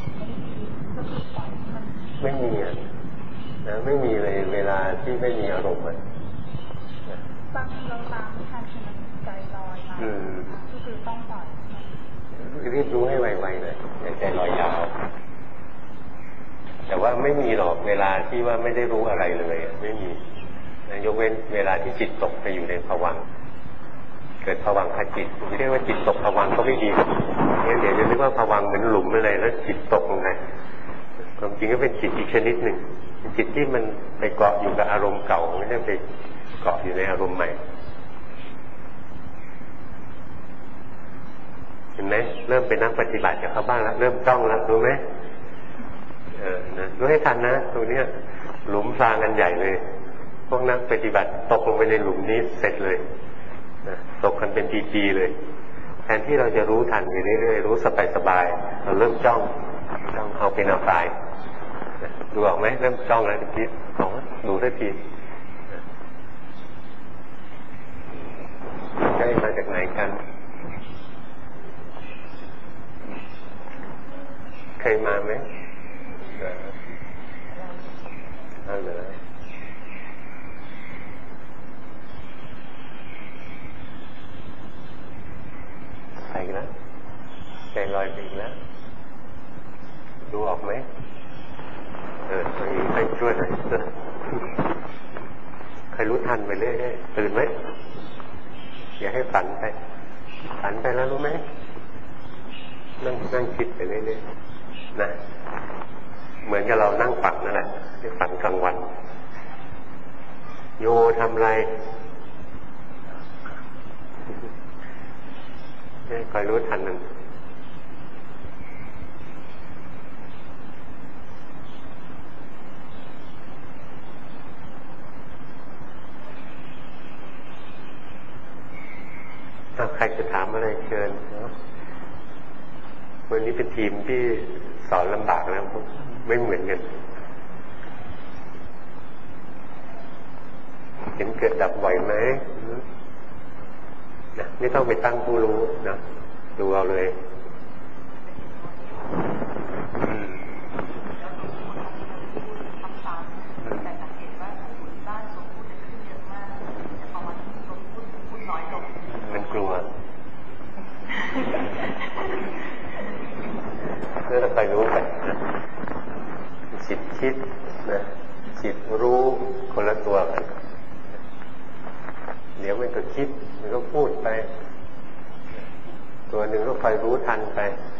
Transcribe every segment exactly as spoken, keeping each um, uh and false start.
ไม่มีอ่ะนะไม่มีเลยเวลาที่ไม่มีอารมณ์มันบางทีเราตามไม่ทันคือมันใจลอยมาก็คือต้องปล่อยรีบรู้ให้ไวๆเลยอย่าใจลอยยาวแต่ว่าไม่มีหรอกเวลาที่ว่าไม่ได้รู้อะไรเลยไม่มีนะยกเว้นเวลาที่จิตตกไปอยู่ในภวังค์เกิดภวังคจิตไม่ได้ว่าจิตตกภวังค์ก็ไม่ดีงั้นเดี๋ยวจะนึกว่าภวังค์เหมือนหลุมอะไรแล้วจิตตกลงไปความจริงก็เป็นจิตอีกชนิดหนึ่งจิตที่มันไปเกาะอยู่กับอารมณ์เก่าไม่ได้ไปเกาะอยู่ในอารมณ์ใหม่เห็นไหมเริ่มเป็นนักปฏิบัติกับเขาบ้างแล้วเริ่มจ้องแล้วรู้ไหมเออนะรู้ให้ทันนะตรงเนี้ยหลุมพรางกันใหญ่เลยพวกนักปฏิบัติตกลงไปในหลุมนี้เสร็จเลยนะตกกันเป็นปีๆเลยแทนที่เราจะรู้ทันอยู่เรื่อยๆรู้สบายๆเราเริ่มจ้องจ้องเอาเป็นเอาตายดูออกไหมเริ่มจ้องแล้วทีนี้ของดูได้ทีใกล้มาจากไหนกันเคยมาไหมเอาเลยไปอีกแล้วใจลอยไปอีกแล้วดูออกไหมเออไปไปช่วยหน่อยใครรู้ทันไปเรื่อยๆตื่นไหมอย่าให้ฝันไปฝันไปแล้วรู้ไหมนั่งนั่งคิดไปเรื่อยๆนะเหมือนกับเรานั่งฝันนั่นแหละที่ฝันกลางวันโยทำไรนี่คอยรู้ทันมันใครจะถามอะไรเชิญวันนี้เป็นทีมที่สอนลำบากแล้วไม่เหมือนกันเห็นเกิดดับบ่อยไหมนะไม่ต้องไปตั้งผู้รู้นะดูเอาเลยมันกลัวเพื่อเราไปรู้ไปนะจิตคิดนะจิตรู้คนละตัวกันเดี๋ยวมันก็คิดมันก็พูดไปตัวหนึ่งก็คอยรู้ทันไป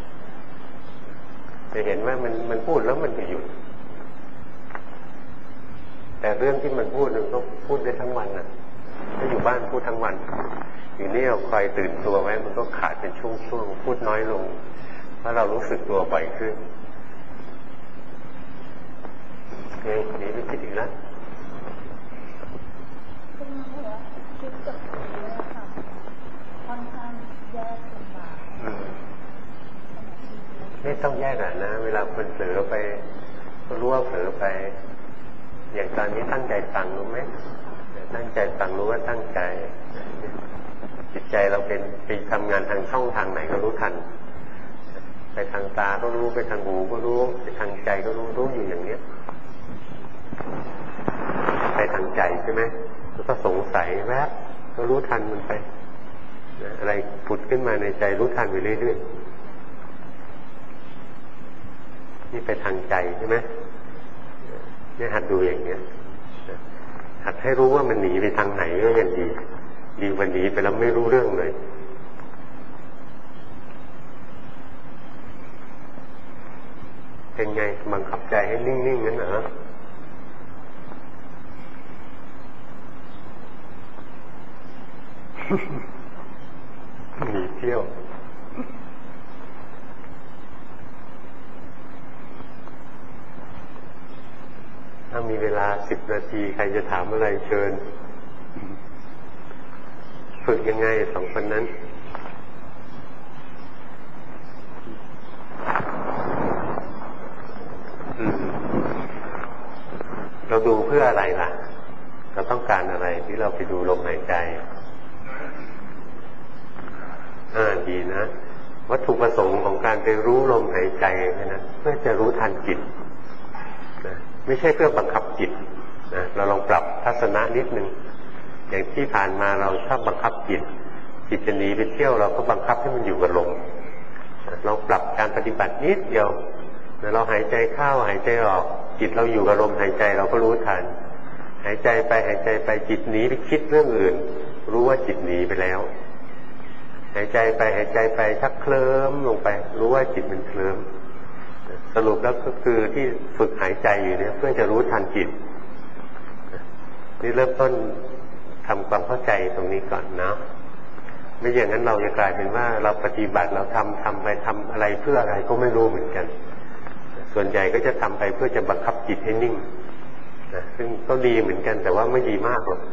จะเห็นว่ามันมันพูดแล้วมันก็หยุดแต่เรื่องที่มันพูดมันก็พูดได้ทั้งวันน่ะถ้าอยู่บ้านพูดทั้งวันอยู่นี่เราคอยตื่นตัวไว้มันก็ขาดเป็นช่วงๆพูดน้อยลงเพราะเรารู้สึกตัวบ่อยขึ้นเฮ้ยนี่ไม่คิดอีกแล้วคิดกับตัวนี้ค่ะค่อนข้างแยกลำบากไม่ต้องแยกอ่ะนะเวลาคนเผลอไปก็รู้ว่าเผลอไปอย่างตอนนี้ตั้งใจฟังรู้ไหมตั้งใจฟังรู้ว่าตั้งใจจิตใจเราเป็นไปทำงานทางช่องทางไหนก็รู้ทันไปทางตาก็รู้ไปทางหูก็รู้ไปทางใจก็รู้รู้อยู่อย่างเนี้ยไปทางใจใช่ไหมแล้วก็สงสัยแวบก็รู้ทันมันไปอะไรผุดขึ้นมาในใจรู้ทันไปเรื่อยๆนี่ไปทางใจใช่ไหมเนี่ยหัดดูอย่างเนี้ยหัดให้รู้ว่ามันหนีไปทางไหนก็ยังดีดีวันหนีไปแล้วไม่รู้เรื่องเลยเป็นไงบังคับใจให้นิ่งๆงั้นเหรอหนีเที่ยวถ้ามีเวลาสิบนาทีใครจะถามอะไรเชิญฝึกยังไงสองคนนั้นเราดูเพื่ออะไรล่ะเราต้องการอะไรที่เราไปดูลมหายใจอ่าดีนะวัตถุประสงค์ของการไปรู้ลมหายใจนะเพื่อจะรู้ทันจิตนะไม่ใช่เพื่อบังคับจิตนะเราลองปรับทัศนะนิดนึงอย่างที่ผ่านมาเราชอบบังคับจิตจิตจะหนีไปเที่ยวเราก็บังคับให้มันอยู่กับลมนะเราปรับการปฏิบัตินิดเดียวนะเราหายใจเข้าหายใจออกจิตเราอยู่กับลมหายใจเราก็รู้ทันหายใจไปหายใจไปจิตหนีไปคิดเรื่องอื่นรู้ว่าจิตหนีไปแล้วหายใจไปหายใจไปชักเคลิ้มลงไปรู้ว่าจิตมันเคลิ้มสรุปแล้วก็คือที่ฝึกหายใจอยู่เนี่ยเพื่อจะรู้ทันจิตนี่เริ่มต้นทำความเข้าใจตรงนี้ก่อนนะไม่อย่างนั้นเราจะกลายเป็นว่าเราปฏิบัติเราทำทำไปทำอะไรเพื่ออะไรก็ไม่รู้เหมือนกันส่วนใหญ่ก็จะทำไปเพื่อจะบังคับจิตให้นิ่งนะซึ่งก็ดีเหมือนกันแต่ว่าไม่ดีมากหรอก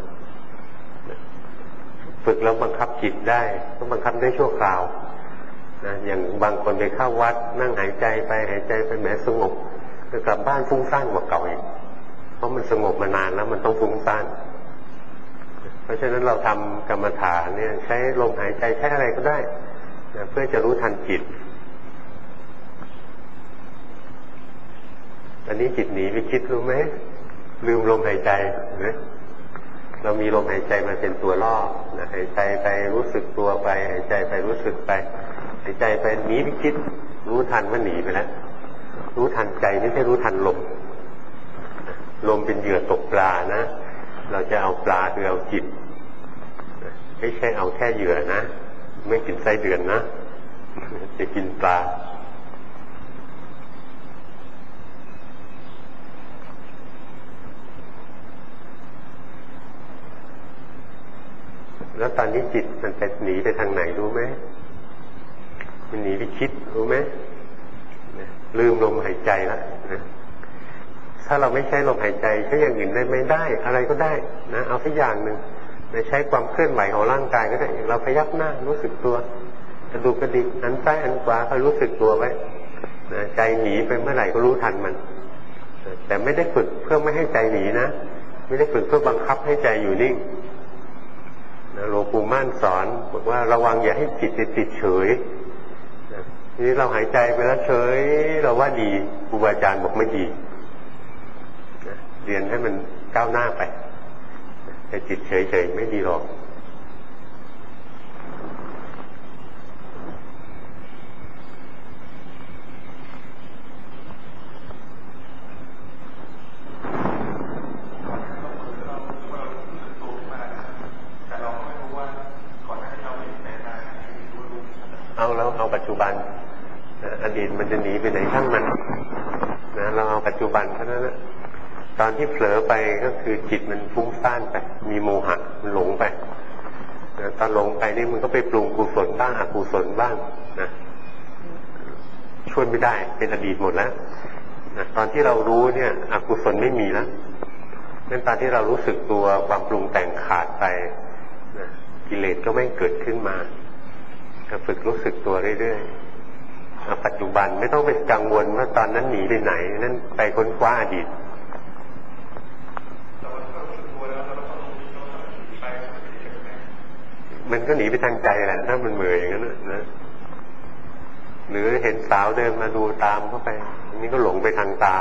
ฝึกแล้วบังคับจิตได้ก็บังคับได้ชั่วคราวนะอย่างบางคนไปเข้าวัดนั่งหายใจไปหายใจไปแม้สงบจะกลับบ้านฟุ้งซ่านกว่าเก่าอีกเพราะมันสงบมานานแล้วมันต้องฟุ้งซ่านเพราะฉะนั้นเราทำกรรมฐานเนี่ยใช้ลมหายใจใช้อะไรก็ได้นะเพื่อจะรู้ทันจิตตอนนี้จิตหนีไปคิดรู้ไหมลืมลมหายใจนะเรามีลมหายใจมาเป็นตัวล่อนะหายใจไปรู้สึกตัวไปหายใจไปรู้สึกไปหายใจไปหนีไปคิดรู้ทันว่าหนีไปแล้วรู้ทันใจไม่ใช่รู้ทันลมลมเป็นเหยื่อตกปลานะเราจะเอาปลาหรือเอาจิตไม่ใช่เอาแค่เหยื่อนะไม่กินไส้เดือนนะจะกินปลาแล้วตอนนี้จิตมันจะหนีไปทางไหนรู้ไหมมันหนีไปคิดรู้ไหมลืมลมหายใจแล้วนะถ้าเราไม่ใช้ลมหายใจใช้อย่างอื่นได้ไม่ได้อะไรก็ได้นะเอาสักอย่างหนึ่งใช้ความเคลื่อนไหวของร่างกายก็ได้เราพยักหน้ารู้สึกตัวกระดูกกระดิกหันซ้ายหันขวาคอยรู้สึกตัวไว้นะใจหนีไปเมื่อไหร่ก็รู้ทันมันแต่ไม่ได้ฝึกเพื่อไม่ให้ใจหนีนะไม่ได้ฝึกเพื่อบังคับให้ใจอยู่นิ่งหลวงปู่มั่นสอนบอกว่าระวังอย่าให้จิตติดเฉยทีนี้เราหายใจไปแล้วเฉยเราว่าดีครูบาอาจารย์บอกไม่ดีเรียนให้มันก้าวหน้าไปแต่จิตเฉยๆไม่ดีหรอกเอาแล้วเอาปัจจุบันอดีตมันจะหนีไปไหนช่างมันนะเราเอาปัจจุบันเท่านั้นนะตอนที่เผลอไปก็คือจิตมันฟุ้งซ่านไปมีโมหะมันหลงไปนะตอนหลงไปนี่มันก็ไปปรุงกุศลบ้างอกุศลบ้างนะช่วยไม่ได้เป็นอดีตหมดแล้วนะตอนที่เรารู้เนี่ยอกุศลไม่มีแล้วนั่นตอนที่เรารู้สึกตัวความปรุงแต่งขาดไปนะกิเลสก็ไม่เกิดขึ้นมาก็ฝึกรู้สึกตัวเรื่อยๆปัจจุบันไม่ต้องไปกังวลว่าตอนนั้นหนีไปไหนนั่นไปค้นคว้าอดีตมันก็หนีไปทางใจแหละถ้ามันเหมื่อยอย่างนั้นนะหรือเห็นสาวเดินมาดูตามเข้าไปอันนี้ก็หลงไปทางตา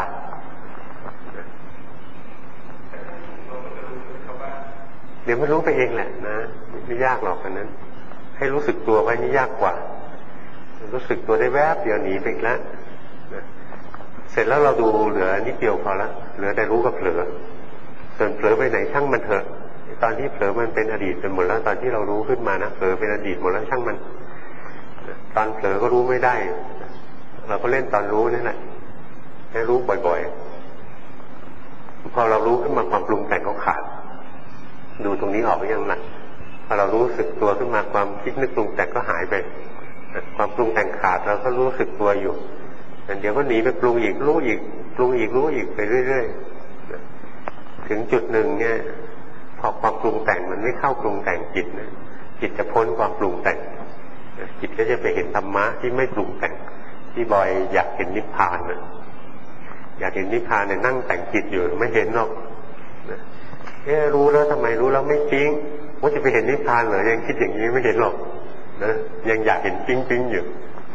เดี๋ยวมันรู้ไปเองแหละนะไม่ยากหรอกอันนั้นให้รู้สึกตัวไว้นี่ยากกว่ารู้สึกตัวได้แวบเดียวหนีไปอีกแล้วเสร็จแล้วเราดูเหลือนิดเดียวพอละเหลือแต่รู้กับเผลอส่วนเผลอไปไหนช่างมันเถอะตอนที่เผลอมันเป็นอดีตไปหมดแล้วตอนที่เรารู้ขึ้นมานะเผลอเป็นอดีตหมดแล้วช่างมันตอนเผลอก็รู้ไม่ได้เราก็เล่นตอนรู้นี่แหละให้รู้บ่อยๆพอเรารู้ขึ้นมาความปรุงแต่งก็ขาดดูตรงนี้ออกไปยังไงพอเรารู้สึกตัวขึ้นมาความคิดนึกปรุงแต่งก็หายไปความปรุงแต่งขาดเราก็รู้สึกตัวอยู่แต่เดี๋ยวก็หนีไปปรุงอีกรู้อีกปรุงอีกรู้อีกไปเรื่อยๆถึงจุดหนึ่งเนี่ยพอความปรุงแต่งมันไม่เข้าปรุงแต่งจิตนะจิตจะพ้นความปรุงแต่งจิตก็จะไปเห็นธรรมะที่ไม่ปรุงแต่งที่บอยอยากเห็นนิพพานนะอยากเห็นนิพพานเนี่ยนั่งแต่งจิตอยู่ไม่เห็นหรอกเอ๊ะรู้แล้วทำไมรู้แล้วไม่จริงว่าจะไปเห็นนิพพานเหรอยังคิดอย่างนี้ไม่เห็นหรอกนะยังอยากเห็นจริงๆอยู่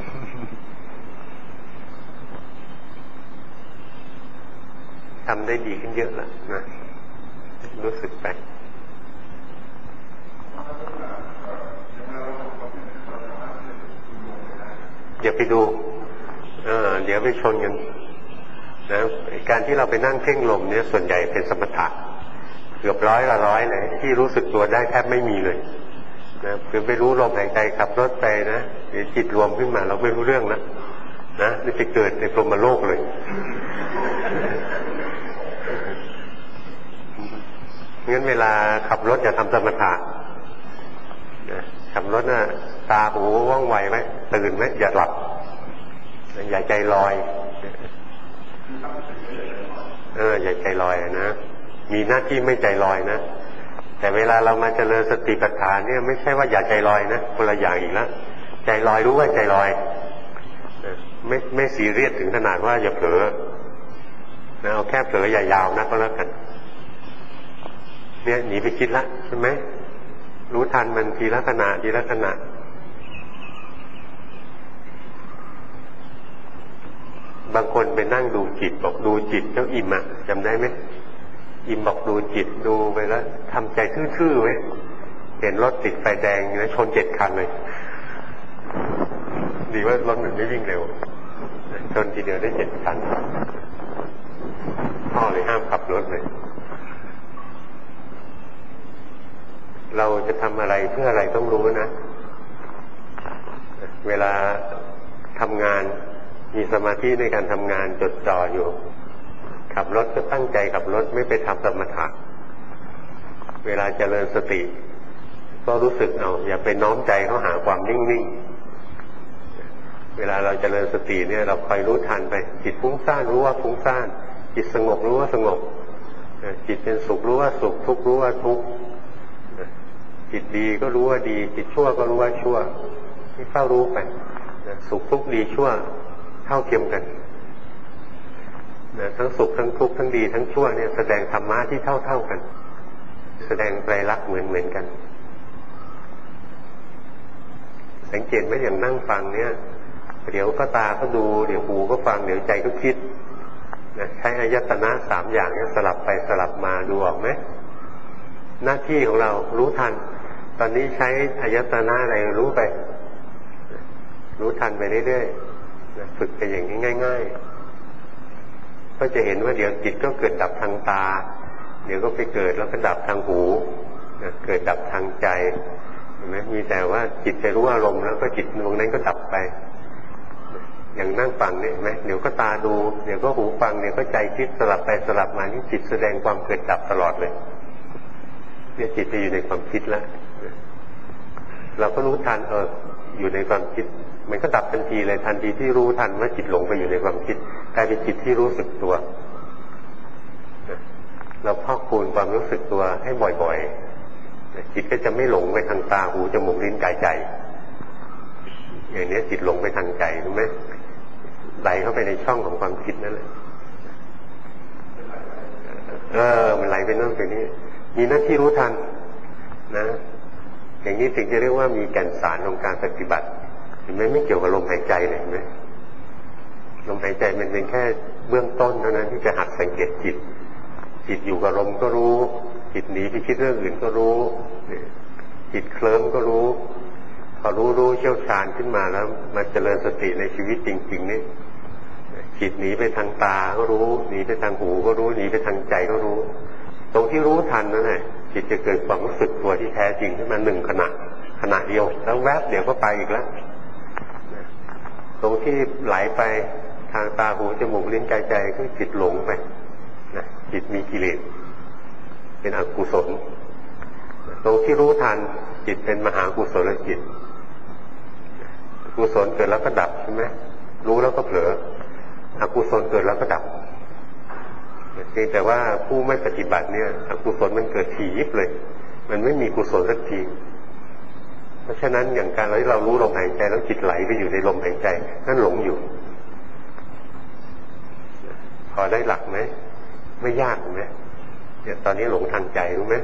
ทำได้ดีขึ้นเยอะแล้วนะรู้สึกไปอย่าไปดูเออเดี๋ยวไปชนกันนะการที่เราไปนั่งเพ่งลมเนี่ยส่วนใหญ่เป็นสมถะเกือบร้อยละร้อยเลยที่รู้สึกตัวได้แทบไม่มีเลยนะคือไปรู้ลมหายใจขับรถไปนะเดี๋ยวจิตรวมขึ้นมาเราไม่รู้เรื่องนะนะนี่ไปเกิดในพรหมโลกเลยงั้นเวลาขับรถอย่าทำสมถะนะขับรถน่ะตาหูว่องไวไหมตื่นไหมอย่าหลับอย่าใจลอยเอออย่าใจลอยนะมีหน้าที่ไม่ใจลอยนะแต่เวลาเรามาเจริญสติปัฏฐานเนี่ยไม่ใช่ว่าอย่าใจลอยนะคนละอย่างอีกแล้วใจลอยรู้ว่าใจลอยไม่ไม่ซีเรียสถึงขนาดว่าอย่าเผลอนะเอาแค่เผลออย่ายาวนะก็แล้วกันเนี่ยหนีไปคิดละใช่ไหมรู้ทันมันทีละขณะทีละขณะบางคนไปนั่งดูจิตบอกดูจิตเจ้าอิ่มอ่ะจำได้ไหมอิ่มบอกดูจิตดูไปแล้วทำใจทื่อๆไว้เห็นรถติดไฟแดงนะชนเจ็ดคันเลยดีว่ารถหนึ่งไม่วิ่งเร็วชนทีเดียวได้เจ็ดคันพ่อเลยห้ามขับรถเลยเราจะทำอะไรเพื่ออะไรต้องรู้นะเวลาทำงานมีสมาธิในการทำงานจดจ่ออยู่ขับรถก็ตั้งใจขับรถไม่ไปทำสมถะเวลาเจริญสติก็รู้สึกเอาอย่าไปน้อมใจเข้าหาความนิ่งๆเวลาเราเจริญสติเนี่ยเราคอยรู้ทันไปจิตฟุ้งซ่านรู้ว่าฟุ้งซ่านจิตสงบรู้ว่าสงบจิตเป็นสุขรู้ว่าสุขทุกข์รู้ว่าทุกข์จิตดีก็รู้ว่าดีจิตชั่วก็รู้ว่าชั่วที่เฝ้ารู้ไปสุขทุกข์ดีชั่วเท่าเทียมกันทั้งสุขทั้งทุกข์ทั้งดีทั้งชั่วเนี่ยแสดงธรรมะที่เท่าเท่ากันแสดงไตรลักษณ์เหมือนเหมือนกันสังเกตไหมอย่างนั่งฟังเนี่ยเดี๋ยวก็ตาก็ดูเดี๋ยวหูก็ฟังเดี๋ยวใจก็คิดนะใช้อายตนะสามอย่างเนี่ยสลับไปสลับมาดูออกไหมหน้าที่ของเรารู้ทันตอนนี้ใช้อายตนะอะไรรู้ไปรู้ทันไปเรื่อยๆฝึกไปอย่างนี้ง่ายๆก็จะเห็นว่าเดี๋ยวจิตก็เกิดดับทางตาเดี๋ยวก็ไปเกิดแล้วก็ดับทางหูเกิดดับทางใจเห็นไหมมีแต่ว่าจิตไปรู้อารมณ์แล้วก็จิตดวงนั้นก็ดับไปอย่างนั่งฟังเนี่ยเห็นไหมเดี๋ยวก็ตาดูเดี๋ยวก็หูฟังเดี๋ยวก็ใจคิดสลับไปสลับมานี่จิตแสดงความเกิดดับตลอดเลยเนี่ยจิตจะอยู่ในความคิดแล้วเราก็รู้ทันเอออยู่ในความคิดมันก็ดับทันทีเลยทันทีที่รู้ทันว่าจิตหลงไปอยู่ในความคิดกลายเป็นจิตที่รู้สึกตัวเราพอกคูณความรู้สึกตัวให้บ่อยๆจิตก็จะไม่หลงไปทางตาหูจมูกลิ้นกายใจอย่างนี้จิตหลงไปทางใจรู้ไหมไหลเข้าไปในช่องของความคิดนั่นแหละเออมันไหลไปนั่นไปนี่มีหน้าที่รู้ทันนะอย่างนี้ถึงจะเรียกว่ามีแก่นสารของการปฏิบัติเห็นไหมไม่เกี่ยวกับลมหายใจเลยเห็นไหมลมหายใจมันเป็นแค่เบื้องต้นเท่านั้นที่จะหัดสังเกตจิตจิตอยู่กับลมก็รู้จิตหนีไปคิดเรื่องอื่นก็รู้จิตเคลิ้มก็รู้พอรู้รู้เชี่ยวชาญขึ้นมาแล้วมาเจริญสติในชีวิตจริงๆนี่จิตหนีไปทางตาก็รู้หนีไปทางหูก็รู้หนีไปทางใจก็รู้ตรงที่รู้ทันนั่นแหละจิตจะเกิดความรู้สึกตัวที่แท้จริงขึ้นมาหนึ่งขณะขณะเดียวแล้วแวบเดี๋ยวก็ไปอีกแล้วตรงที่ไหลไปทางตาหูจมูกลิ้นกายใจก็จิตหลงไปนะจิตมีกิเลสเป็นอกุศลตรงที่รู้ทันจิตเป็นมหากุศลจิตกุศลเกิดแล้วก็ดับใช่ไหมรู้แล้วก็เผลออกุศลเกิดแล้วก็ดับเพียงแต่ว่าผู้ไม่ปฏิบัติเนี่ยอกุศลมันเกิดทียิบเลยมันไม่มีกุศลสักทีเพราะฉะนั้นอย่างการที่เรารู้ลมหายใจแล้วจิตไหลไปอยู่ในลมหายใจนั่นหลงอยู่พอได้หลักไหมไม่ยากไหมเนี่ยตอนนี้หลงทางใจรู้ไหม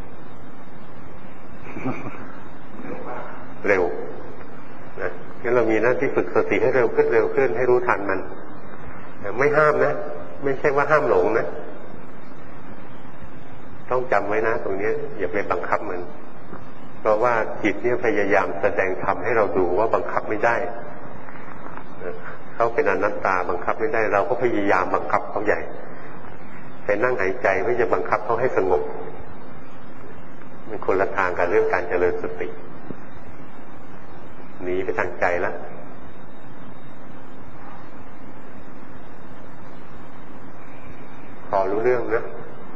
เร็วนะงั้นเรามีหน้าที่ฝึกสติให้เร็วขึ้นเร็วขึ้นให้รู้ทันมันไม่ห้ามนะไม่ใช่ว่าห้ามหลงนะต้องจำไว้นะตรงนี้อย่าไปบังคับมันเพราะว่าจิตเนี่ยพยายามแสดงธรรมให้เราดูว่าบังคับไม่ได้เขาเป็นอนัตตาบังคับไม่ได้เราก็พยายามบังคับเขาใหญ่ไปนั่งหายใจไม่จะบังคับเขาให้สงบมันคนละทางกับเรื่องการเจริญสติหนีไปทางใจแล้วพอรู้เรื่องนะ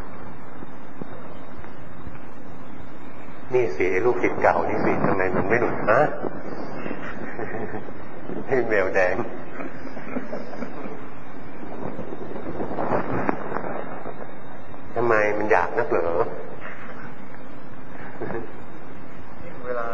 นี่สิลูกศิษย์เก่านี่สิทำไมมันไม่หลุดฮะให้แมวแดงทำไมมันอยากนักเหรอเวลา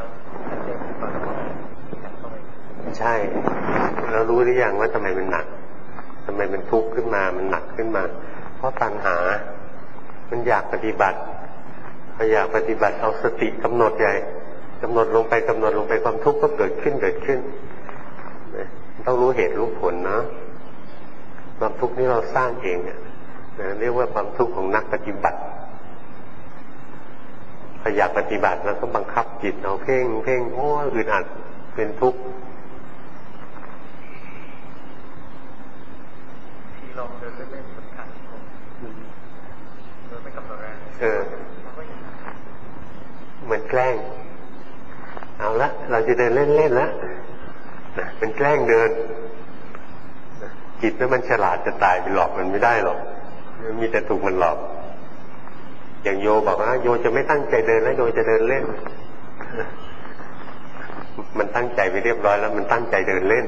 ใช่เรารู้หรือยังว่าทำไมมันหนักทำไมมันทุกข์ขึ้นมามันหนักขึ้นมาเพราะตัณหามันอยากปฏิบัติพออยากปฏิบัติเอาสติกำหนดใหญ่กำหนดลงไปกำหนดลงไปความทุกข์ก็เกิดขึ้นเกิดขึ้นต้องรู้เหตุรู้ผลนะความทุกข์นี้เราสร้างเองเนี่ยเรียกว่าความทุกข์ของนักปฏิบัติพออยากปฏิบัติเราก็บังคับจิตเอาเพ่งเพ่งโอ้อึดอัดเป็นทุกข์ที่ลองเดินเล่นๆสำคัญเดินไปกับตัวแรงเออเหมือนแกล้งเอาละเราจะเดินเล่นๆแล้วนะเป็นแกล้งเดินจิตนั้นมันฉลาดจะตายไปหลอกมันไม่ได้หรอกมีแต่ถูกมันหลอกอย่างโยบอกว่าโยจะไม่ตั้งใจเดินแล้วโยจะเดินเล่นมันตั้งใจไปเรียบร้อยแล้วมันตั้งใจเดินเล่น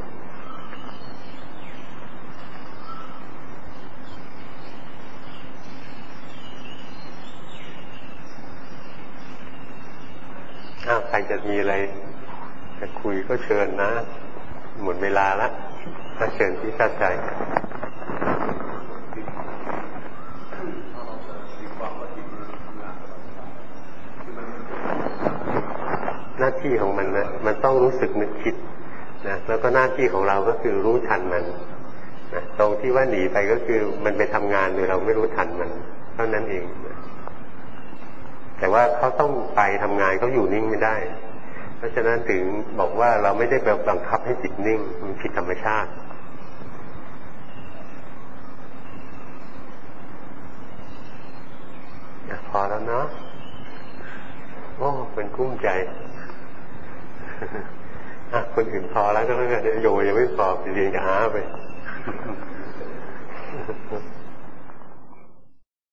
อ้าวใครจะมีอะไรจะคุยก็เชิญนะหมดเวลาแล้วก็เชิญที่ชาติใจหน้าที่ของมันนะมันต้องรู้สึกนึกคิดนะแล้วก็หน้าที่ของเราก็คือรู้ทันมันนะตรงที่ว่าหนีไปก็คือมันไปทำงานโดยเราไม่รู้ทันมันเท่านั้นเองนะแต่ว่าเขาต้องไปทำงานเขาอยู่นิ่งไม่ได้เพราะฉะนั้นถึงบอกว่าเราไม่ได้แบบบังคับให้จิตนิ่งมันผิดธรรมชาติพอแล้วเนาะโอ้เป็นกุ้มใจคนอื่นพอแล้วก็แล้วกันโยยังไม่พอเรียนกับอาไป